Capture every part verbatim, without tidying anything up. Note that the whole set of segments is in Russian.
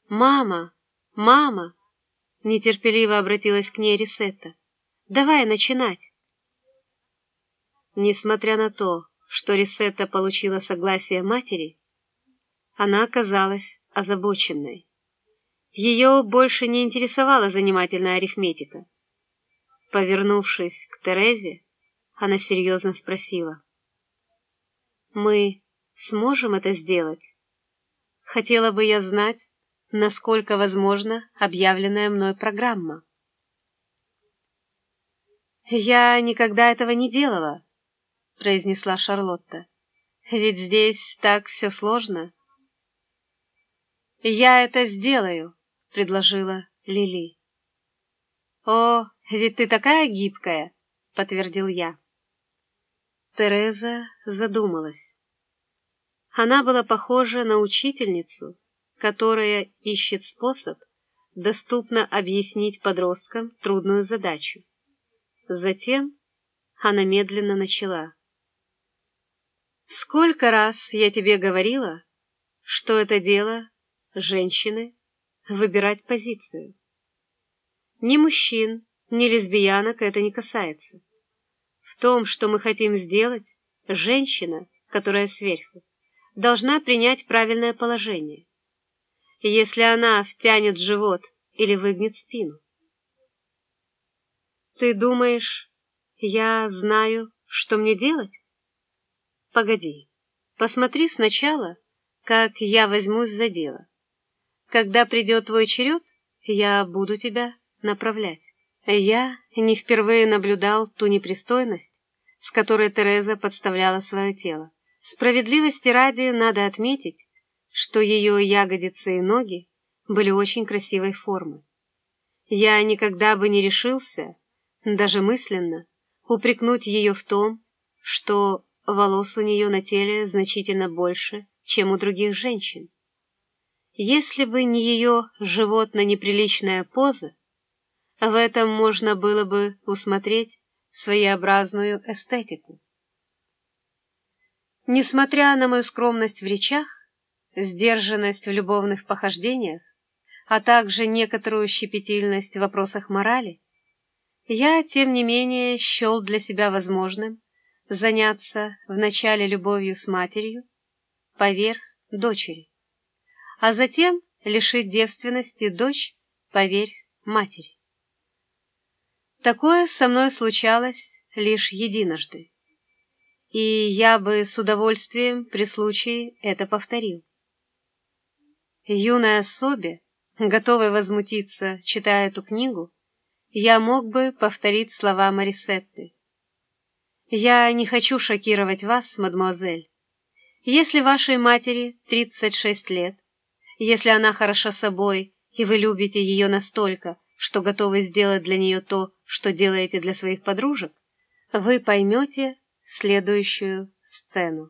«Мама! Мама!» — нетерпеливо обратилась к ней Рисетта. «Давай начинать!» Несмотря на то, что Рисетта получила согласие матери, она оказалась озабоченной. Ее больше не интересовала занимательная арифметика. Повернувшись к Терезе, она серьезно спросила: «Мы сможем это сделать? Хотела бы я знать, насколько возможна объявленная мной программа». «Я никогда этого не делала», — произнесла Шарлотта. «Ведь здесь так все сложно». «Я это сделаю», — предложила Лили. «О, ведь ты такая гибкая», — подтвердил я. Тереза задумалась. Она была похожа на учительницу, которая ищет способ доступно объяснить подросткам трудную задачу. Затем она медленно начала. «Сколько раз я тебе говорила, что это дело женщины выбирать позицию. Ни мужчин, ни лесбиянок это не касается. В том, что мы хотим сделать, женщина, которая сверху, должна принять правильное положение. Если она втянет живот или выгнет спину». «Ты думаешь, я знаю, что мне делать? Погоди, посмотри сначала, как я возьмусь за дело. Когда придет твой черед, я буду тебя направлять». Я не впервые наблюдал ту непристойность, с которой Тереза подставляла свое тело. Справедливости ради надо отметить, что ее ягодицы и ноги были очень красивой формы. Я никогда бы не решился, даже мысленно, упрекнуть ее в том, что волос у нее на теле значительно больше, чем у других женщин. Если бы не ее животно-неприличная поза, в этом можно было бы усмотреть своеобразную эстетику. Несмотря на мою скромность в речах, сдержанность в любовных похождениях, а также некоторую щепетильность в вопросах морали, я, тем не менее, счел для себя возможным заняться вначале любовью с матерью, поверх дочери, а затем лишить девственности дочь поверх матери. Такое со мной случалось лишь единожды, и я бы с удовольствием при случае это повторил. Юной особе, готовой возмутиться, читая эту книгу, я мог бы повторить слова Марисетты. «Я не хочу шокировать вас, мадемуазель. Если вашей матери тридцать шесть лет, если она хороша собой, и вы любите ее настолько, что готовы сделать для нее то, что делаете для своих подружек, вы поймете следующую сцену.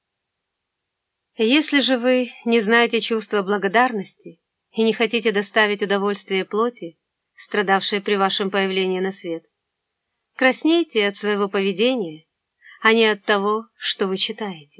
Если же вы не знаете чувства благодарности и не хотите доставить удовольствие плоти, страдавшей при вашем появлении на свет, краснейте от своего поведения, а не от того, что вы читаете».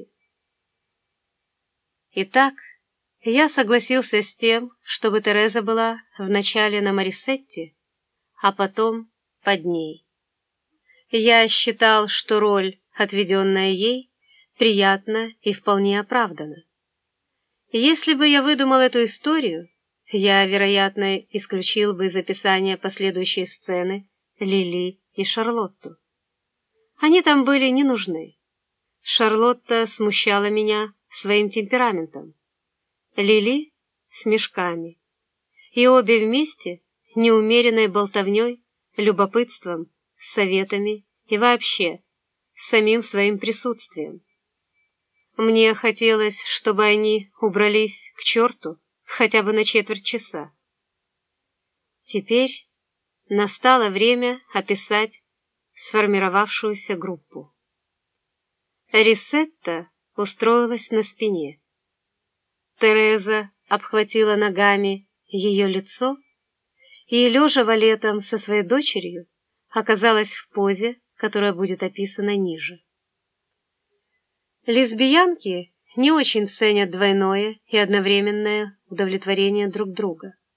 Итак, я согласился с тем, чтобы Тереза была вначале на Марисетте, а потом под ней. Я считал, что роль, отведенная ей, приятна и вполне оправдана. Если бы я выдумал эту историю, я, вероятно, исключил бы из описания последующей сцены Лили и Шарлотту. Они там были не нужны. Шарлотта смущала меня своим темпераментом, Лили — с мешками, и обе вместе неумеренной болтовней, любопытством, советами и вообще самим своим присутствием. Мне хотелось, чтобы они убрались к черту хотя бы на четверть часа. Теперь настало время описать сформировавшуюся группу. Рисетта устроилась на спине. Тереза обхватила ногами ее лицо и, лежа валетом со своей дочерью, оказалась в позе, которая будет описана ниже. Лесбиянки не очень ценят двойное и одновременное удовлетворение друг друга.